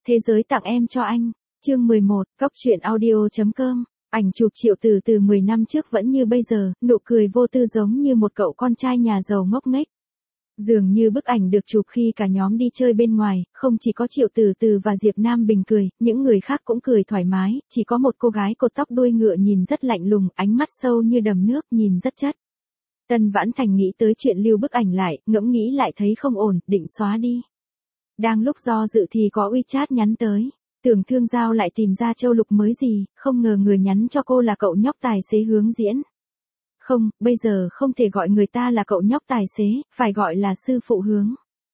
Thế giới tặng em cho anh. Chương 11, Cóc truyện audio.com. Ảnh chụp Triệu Từ từ 10 năm trước vẫn như bây giờ, nụ cười vô tư giống như một cậu con trai nhà giàu ngốc nghếch. Dường như bức ảnh được chụp khi cả nhóm đi chơi bên ngoài, không chỉ có Triệu Từ từ và Diệp Nam Bình cười, những người khác cũng cười thoải mái, chỉ có một cô gái cột tóc đuôi ngựa nhìn rất lạnh lùng, ánh mắt sâu như đầm nước, nhìn rất chất. Tân Vãn Thành nghĩ tới chuyện lưu bức ảnh lại, ngẫm nghĩ lại thấy không ổn, định xóa đi. Đang lúc do dự thì có WeChat nhắn tới. Tưởng Thương Giao lại tìm ra châu lục mới gì, không ngờ người nhắn cho cô là cậu nhóc tài xế Hướng Diễn. Không, bây giờ không thể gọi người ta là cậu nhóc tài xế, phải gọi là sư phụ Hướng.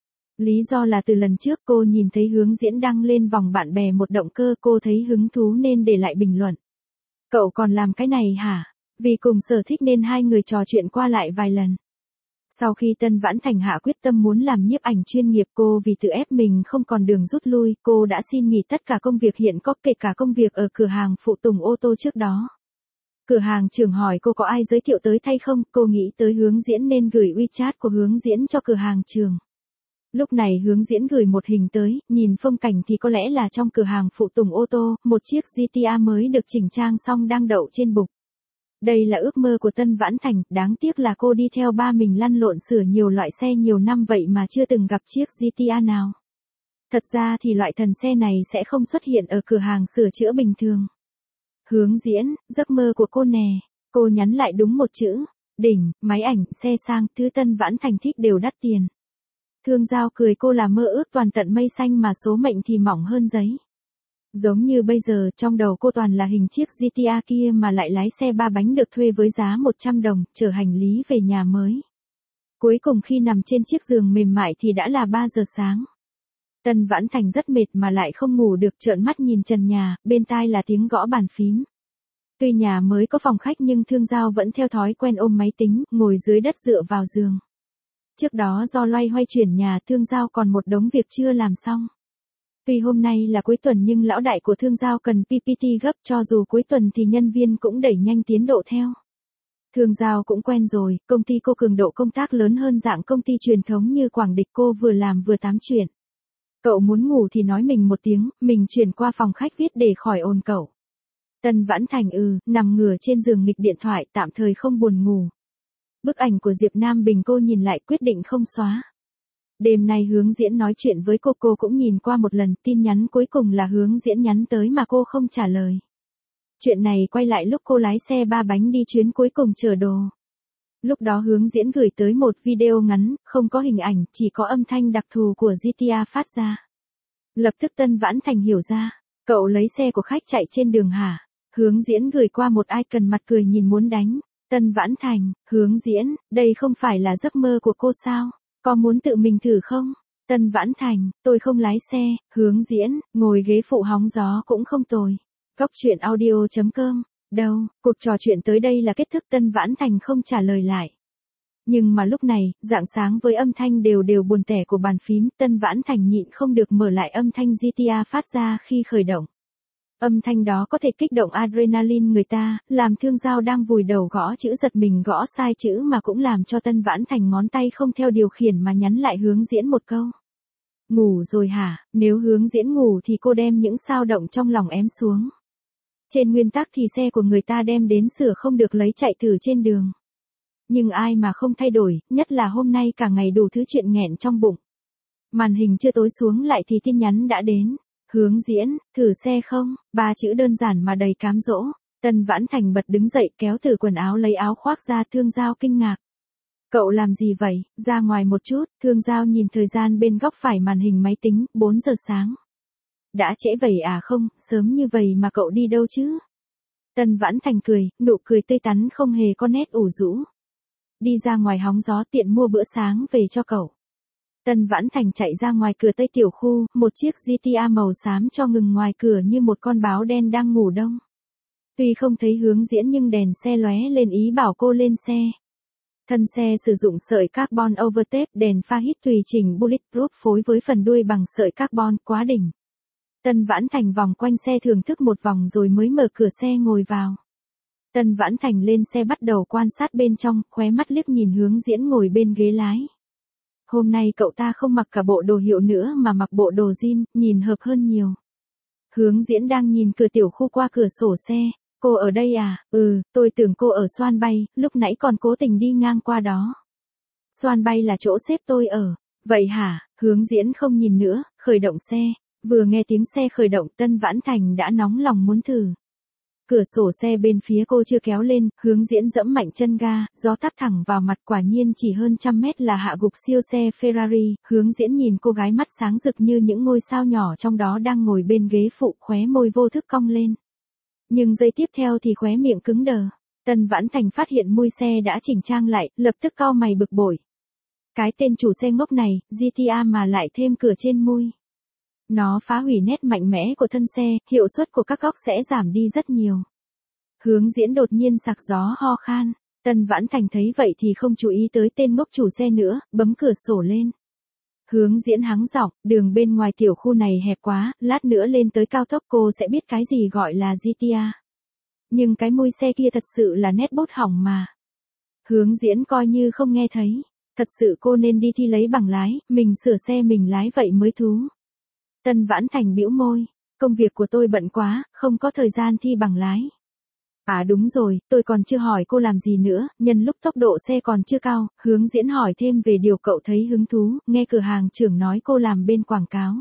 Lý do là từ lần trước cô nhìn thấy Hướng Diễn đăng lên vòng bạn bè một động cơ, cô thấy hứng thú nên để lại bình luận. Cậu còn làm cái này hả? Vì cùng sở thích nên hai người trò chuyện qua lại vài lần. Sau khi Tân Vãn Thành hạ quyết tâm muốn làm nhiếp ảnh chuyên nghiệp, cô vì tự ép mình không còn đường rút lui, cô đã xin nghỉ tất cả công việc hiện có, kể cả công việc ở cửa hàng phụ tùng ô tô trước đó. Cửa hàng trưởng hỏi cô có ai giới thiệu tới thay không, cô nghĩ tới Hướng Diễn nên gửi WeChat của Hướng Diễn cho cửa hàng trưởng. Lúc này Hướng Diễn gửi một hình tới, nhìn phong cảnh thì có lẽ là trong cửa hàng phụ tùng ô tô, một chiếc GTA mới được chỉnh trang xong đang đậu trên bục. Đây là ước mơ của Tân Vãn Thành, đáng tiếc là cô đi theo ba mình lăn lộn sửa nhiều loại xe nhiều năm vậy mà chưa từng gặp chiếc GTA nào. Thật ra thì loại thần xe này sẽ không xuất hiện ở cửa hàng sửa chữa bình thường. Hướng Diễn, giấc mơ của cô nè. Cô nhắn lại đúng một chữ. Đỉnh, máy ảnh, xe sang, thứ Tân Vãn Thành thích đều đắt tiền. Thương Giao cười cô là mơ ước toàn tận mây xanh mà số mệnh thì mỏng hơn giấy. Giống như bây giờ trong đầu cô toàn là hình chiếc GTA kia mà lại lái xe 3 bánh được thuê với giá 100 đồng, chở hành lý về nhà mới. Cuối cùng khi nằm trên chiếc giường mềm mại thì đã là 3 giờ sáng. Tân Vãn Thành rất mệt mà lại không ngủ được, trợn mắt nhìn trần nhà, bên tai là tiếng gõ bàn phím. Tuy nhà mới có phòng khách nhưng Thương Giao vẫn theo thói quen ôm máy tính, ngồi dưới đất dựa vào giường. Trước đó do loay hoay chuyển nhà, Thương Giao còn một đống việc chưa làm xong. Tuy hôm nay là cuối tuần nhưng lão đại của Thương Giao cần PPT gấp, cho dù cuối tuần thì nhân viên cũng đẩy nhanh tiến độ theo. Thương Giao cũng quen rồi, công ty cô cường độ công tác lớn hơn dạng công ty truyền thống như Quảng Địch, cô vừa làm vừa tám chuyện. Cậu muốn ngủ thì nói mình một tiếng, mình chuyển qua phòng khách viết để khỏi ồn cậu. Tân Vãn Thành nằm ngửa trên giường nghịch điện thoại, tạm thời không buồn ngủ. Bức ảnh của Diệp Nam Bình cô nhìn lại quyết định không xóa. Đêm nay Hướng Diễn nói chuyện với cô cũng nhìn qua một lần, tin nhắn cuối cùng là Hướng Diễn nhắn tới mà cô không trả lời. Chuyện này quay lại lúc cô lái xe 3 bánh đi chuyến cuối cùng chở đồ. Lúc đó Hướng Diễn gửi tới một video ngắn, không có hình ảnh, chỉ có âm thanh đặc thù của GTA phát ra. Lập tức Tân Vãn Thành hiểu ra, cậu lấy xe của khách chạy trên đường hả? Hướng Diễn gửi qua một icon mặt cười nhìn muốn đánh. Tân Vãn Thành, Hướng Diễn, đây không phải là giấc mơ của cô sao? Có muốn tự mình thử không? Tân Vãn Thành, tôi không lái xe. Hướng Diễn, ngồi ghế phụ hóng gió cũng không tồi. Cóc truyện audio.com. Đâu, cuộc trò chuyện tới đây là kết thúc, Tân Vãn Thành không trả lời lại. Nhưng mà lúc này, rạng sáng với âm thanh đều đều buồn tẻ của bàn phím, Tân Vãn Thành nhịn không được mở lại âm thanh GTA phát ra khi khởi động. Âm thanh đó có thể kích động adrenaline người ta, làm Thương Giao đang vùi đầu gõ chữ giật mình gõ sai chữ mà cũng làm cho Tân Vãn Thành ngón tay không theo điều khiển mà nhắn lại Hướng Diễn một câu. Ngủ rồi hả? Nếu Hướng Diễn ngủ thì cô đem những xao động trong lòng ém xuống. Trên nguyên tắc thì xe của người ta đem đến sửa không được lấy chạy thử trên đường. Nhưng ai mà không thay đổi, nhất là hôm nay cả ngày đủ thứ chuyện nghẹn trong bụng. Màn hình chưa tối xuống lại thì tin nhắn đã đến. Hướng Diễn, thử xe không? 3 chữ đơn giản mà đầy cám dỗ. Tân Vãn Thành bật đứng dậy kéo từ quần áo lấy áo khoác ra. Thương Giao kinh ngạc. Cậu làm gì vậy? Ra ngoài một chút. Thương Giao nhìn thời gian bên góc phải màn hình máy tính, 4 giờ sáng. Đã trễ vậy à? Không, sớm như vậy mà cậu đi đâu chứ? Tân Vãn Thành cười, nụ cười tươi tắn không hề có nét ủ rũ. Đi ra ngoài hóng gió tiện mua bữa sáng về cho cậu. Tân Vãn Thành chạy ra ngoài cửa Tây Tiểu Khu, một chiếc GTA màu xám cho ngừng ngoài cửa như một con báo đen đang ngủ đông. Tuy không thấy Hướng Diễn nhưng đèn xe lóe lên ý bảo cô lên xe. Thân xe sử dụng sợi carbon overtape, đèn pha hít tùy chỉnh bulletproof phối với phần đuôi bằng sợi carbon, quá đỉnh. Tân Vãn Thành vòng quanh xe thưởng thức một vòng rồi mới mở cửa xe ngồi vào. Tân Vãn Thành lên xe bắt đầu quan sát bên trong, khóe mắt liếc nhìn Hướng Diễn ngồi bên ghế lái. Hôm nay cậu ta không mặc cả bộ đồ hiệu nữa mà mặc bộ đồ jean, nhìn hợp hơn nhiều. Hướng Diễn đang nhìn cửa tiểu khu qua cửa sổ xe. Cô ở đây à? Tôi tưởng cô ở Xoan Bay, lúc nãy còn cố tình đi ngang qua đó. Xoan Bay là chỗ sếp tôi ở. Vậy hả? Hướng Diễn không nhìn nữa, khởi động xe. Vừa nghe tiếng xe khởi động, Tân Vãn Thành đã nóng lòng muốn thử. Cửa sổ xe bên phía cô chưa kéo lên, Hướng Diễn dẫm mạnh chân ga, gió táp thẳng vào mặt, quả nhiên chỉ hơn 100 mét là hạ gục siêu xe Ferrari. Hướng Diễn nhìn cô gái mắt sáng rực như những ngôi sao nhỏ trong đó đang ngồi bên ghế phụ, khóe môi vô thức cong lên. Nhưng giây tiếp theo thì khóe miệng cứng đờ. Tân Vãn Thành phát hiện mui xe đã chỉnh trang lại, lập tức cau mày bực bội. Cái tên chủ xe ngốc này, GTA mà lại thêm cửa trên mui. Nó phá hủy nét mạnh mẽ của thân xe, hiệu suất của các góc sẽ giảm đi rất nhiều. Hướng Diễn đột nhiên sặc gió ho khan. Tân Vãn Thành thấy vậy thì không chú ý tới tên ngốc chủ xe nữa, bấm cửa sổ lên. Hướng Diễn hắng giọng, đường bên ngoài tiểu khu này hẹp quá, lát nữa lên tới cao tốc cô sẽ biết cái gì gọi là GTA. Nhưng cái mui xe kia thật sự là nét bút hỏng mà. Hướng Diễn coi như không nghe thấy. Thật sự cô nên đi thi lấy bằng lái, mình sửa xe mình lái vậy mới thú. Tân Vãn Thành bĩu môi, công việc của tôi bận quá, không có thời gian thi bằng lái. À đúng rồi, tôi còn chưa hỏi cô làm gì nữa, nhân lúc tốc độ xe còn chưa cao, Hướng Diễn hỏi thêm về điều cậu thấy hứng thú, nghe cửa hàng trưởng nói cô làm bên quảng cáo.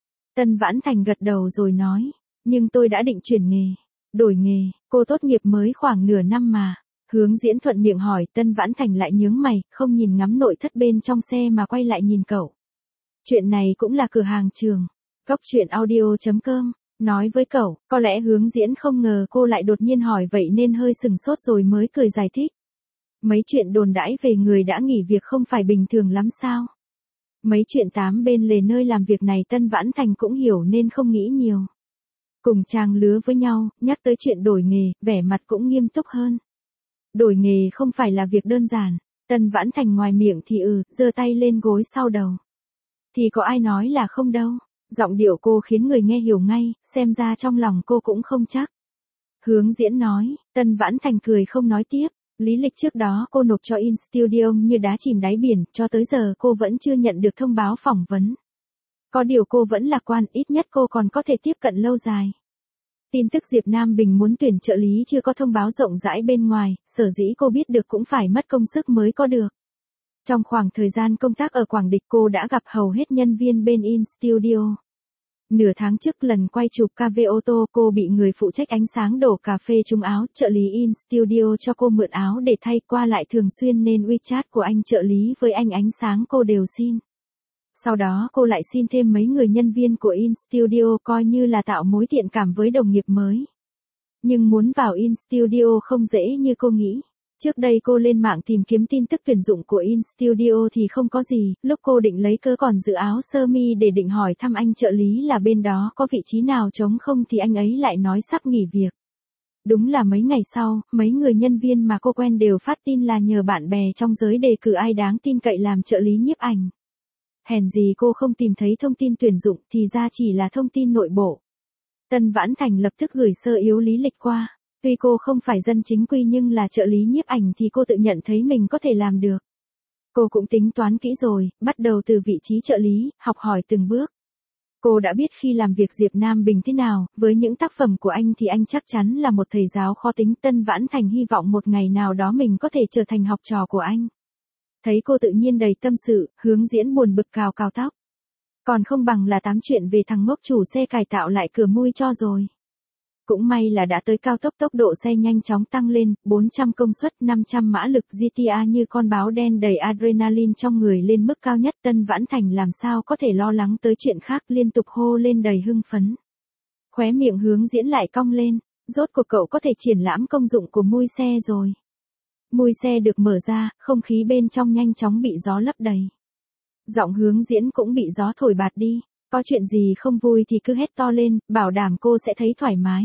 Tân Vãn Thành gật đầu rồi nói, nhưng tôi đã định chuyển nghề, đổi nghề, cô tốt nghiệp mới khoảng nửa năm mà. Hướng Diễn thuận miệng hỏi, Tân Vãn Thành lại nhướng mày, không nhìn ngắm nội thất bên trong xe mà quay lại nhìn cậu. Chuyện này cũng là cửa hàng trường. Góc chuyện audio.com, nói với cậu, có lẽ Hướng Diễn không ngờ cô lại đột nhiên hỏi vậy nên hơi sừng sốt rồi mới cười giải thích. Mấy chuyện đồn đãi về người đã nghỉ việc không phải bình thường lắm sao? Mấy chuyện tám bên lề nơi làm việc này Tân Vãn Thành cũng hiểu nên không nghĩ nhiều. Cùng trang lứa với nhau, nhắc tới chuyện đổi nghề, vẻ mặt cũng nghiêm túc hơn. Đổi nghề không phải là việc đơn giản. Tân Vãn Thành ngoài miệng thì giơ tay lên gối sau đầu. Thì có ai nói là không đâu. Giọng điệu cô khiến người nghe hiểu ngay, xem ra trong lòng cô cũng không chắc. Hướng Diễn nói, Tân Vãn Thành cười không nói tiếp. Lý lịch trước đó cô nộp cho InStudio như đá chìm đáy biển, cho tới giờ cô vẫn chưa nhận được thông báo phỏng vấn. Có điều cô vẫn lạc quan, ít nhất cô còn có thể tiếp cận lâu dài. Tin tức Diệp Nam Bình muốn tuyển trợ lý chưa có thông báo rộng rãi bên ngoài, sở dĩ cô biết được cũng phải mất công sức mới có được. Trong khoảng thời gian công tác ở Quảng Địch cô đã gặp hầu hết nhân viên bên InStudio. Nửa tháng trước lần quay chụp KV ô tô cô bị người phụ trách ánh sáng đổ cà phê trúng áo, trợ lý InStudio cho cô mượn áo để thay qua lại thường xuyên nên WeChat của anh trợ lý với anh ánh sáng cô đều xin. Sau đó cô lại xin thêm mấy người nhân viên của InStudio coi như là tạo mối thiện cảm với đồng nghiệp mới. Nhưng muốn vào InStudio không dễ như cô nghĩ. Trước đây cô lên mạng tìm kiếm tin tức tuyển dụng của InStudio thì không có gì, lúc cô định lấy cớ còn giữ áo sơ mi để định hỏi thăm anh trợ lý là bên đó có vị trí nào trống không thì anh ấy lại nói sắp nghỉ việc. Đúng là mấy ngày sau, mấy người nhân viên mà cô quen đều phát tin là nhờ bạn bè trong giới đề cử ai đáng tin cậy làm trợ lý nhiếp ảnh. Hèn gì cô không tìm thấy thông tin tuyển dụng thì ra chỉ là thông tin nội bộ. Tân Vãn Thành lập tức gửi sơ yếu lý lịch qua. Tuy cô không phải dân chính quy nhưng là trợ lý nhiếp ảnh thì cô tự nhận thấy mình có thể làm được. Cô cũng tính toán kỹ rồi, bắt đầu từ vị trí trợ lý, học hỏi từng bước. Cô đã biết khi làm việc Diệp Nam Bình thế nào, với những tác phẩm của anh thì anh chắc chắn là một thầy giáo khó tính. Tân Vãn Thành hy vọng một ngày nào đó mình có thể trở thành học trò của anh. Thấy cô tự nhiên đầy tâm sự, Hướng Diễn buồn bực cào cào tóc. Còn không bằng là tám chuyện về thằng ngốc chủ xe cải tạo lại cửa mui cho rồi. Cũng may là đã tới cao tốc, tốc độ xe nhanh chóng tăng lên, 400 công suất 500 mã lực GTA như con báo đen đầy adrenaline trong người lên mức cao nhất. Tân Vãn Thành làm sao có thể lo lắng tới chuyện khác, liên tục hô lên đầy hưng phấn. Khóe miệng Hướng Diễn lại cong lên, rốt cuộc cậu có thể triển lãm công dụng của mui xe rồi. Mui xe được mở ra, không khí bên trong nhanh chóng bị gió lấp đầy. Giọng Hướng Diễn cũng bị gió thổi bạt đi. Có chuyện gì không vui thì cứ hét to lên, bảo đảm cô sẽ thấy thoải mái.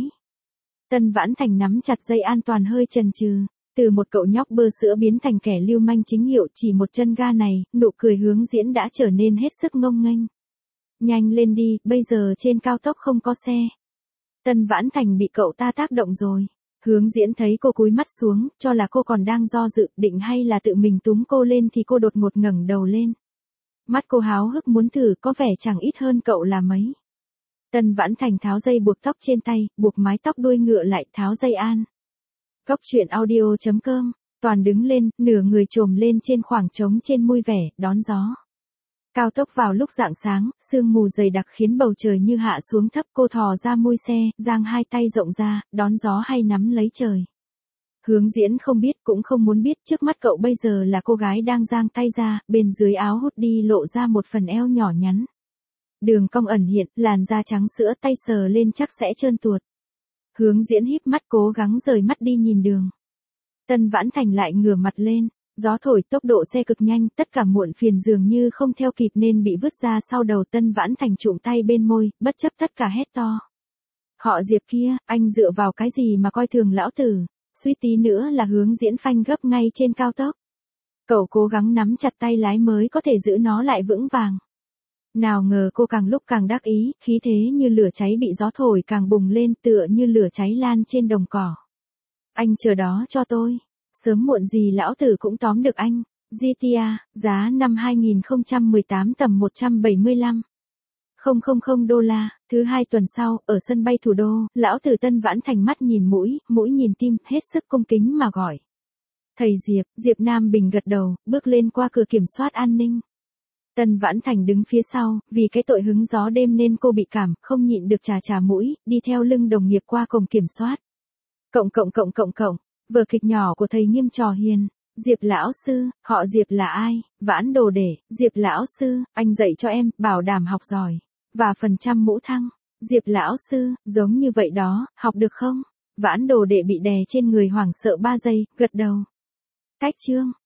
Tân Vãn Thành nắm chặt dây an toàn hơi chần chừ. Từ một cậu nhóc bơ sữa biến thành kẻ lưu manh chính hiệu chỉ một chân ga này, nụ cười Hướng Diễn đã trở nên hết sức ngông nghênh. Nhanh lên đi, bây giờ trên cao tốc không có xe. Tân Vãn Thành bị cậu ta tác động rồi. Hướng Diễn thấy cô cúi mắt xuống, cho là cô còn đang do dự định hay là tự mình túm cô lên thì cô đột ngột ngẩng đầu lên. Mắt cô háo hức muốn thử, có vẻ chẳng ít hơn cậu là mấy. Tân Vãn Thành tháo dây buộc tóc trên tay, buộc mái tóc đuôi ngựa lại, tháo dây an. Cốc truyện audio.com, Toàn đứng lên, nửa người trồm lên trên khoảng trống trên mui vẻ, đón gió. Cao tốc vào lúc rạng sáng, sương mù dày đặc khiến bầu trời như hạ xuống thấp, cô thò ra mui xe, giang hai tay rộng ra, đón gió hay nắm lấy trời. Hướng Diễn không biết cũng không muốn biết, trước mắt cậu bây giờ là cô gái đang giang tay ra, bên dưới áo hút đi lộ ra một phần eo nhỏ nhắn. Đường cong ẩn hiện, làn da trắng sữa, tay sờ lên chắc sẽ trơn tuột. Hướng Diễn híp mắt cố gắng rời mắt đi nhìn đường. Tân Vãn Thành lại ngửa mặt lên, gió thổi, tốc độ xe cực nhanh, tất cả muộn phiền dường như không theo kịp nên bị vứt ra sau đầu. Tân Vãn Thành trụm tay bên môi, bất chấp tất cả hét to. Họ Diệp kia, anh dựa vào cái gì mà coi thường lão tử, suýt tí nữa là Hướng Diễn phanh gấp ngay trên cao tốc. Cậu cố gắng nắm chặt tay lái mới có thể giữ nó lại vững vàng. Nào ngờ cô càng lúc càng đắc ý, khí thế như lửa cháy bị gió thổi càng bùng lên, tựa như lửa cháy lan trên đồng cỏ. Anh chờ đó cho tôi, sớm muộn gì lão tử cũng tóm được anh. GTA, giá năm 2018 tầm 175.000 đô la. Thứ hai tuần sau, ở sân bay thủ đô, lão tử Tân Vãn Thành mắt nhìn mũi, mũi nhìn tim, hết sức cung kính mà gọi. Thầy Diệp. Diệp Nam Bình gật đầu, bước lên qua cửa kiểm soát an ninh. Tân Vãn Thành đứng phía sau, vì cái tội hứng gió đêm nên cô bị cảm, không nhịn được chà mũi, đi theo lưng đồng nghiệp qua cổng kiểm soát. Vở kịch nhỏ của thầy Nghiêm trò hiền. Diệp lão sư, họ Diệp là ai? Vãn Đồ Để. Diệp lão sư, anh dạy cho em, bảo đảm học giỏi. Và phần trăm mũ thăng. Diệp lão sư, giống như vậy đó, học được không? Vãn Đồ Đệ bị đè trên người hoảng sợ 3 giây, gật đầu. Cách chương.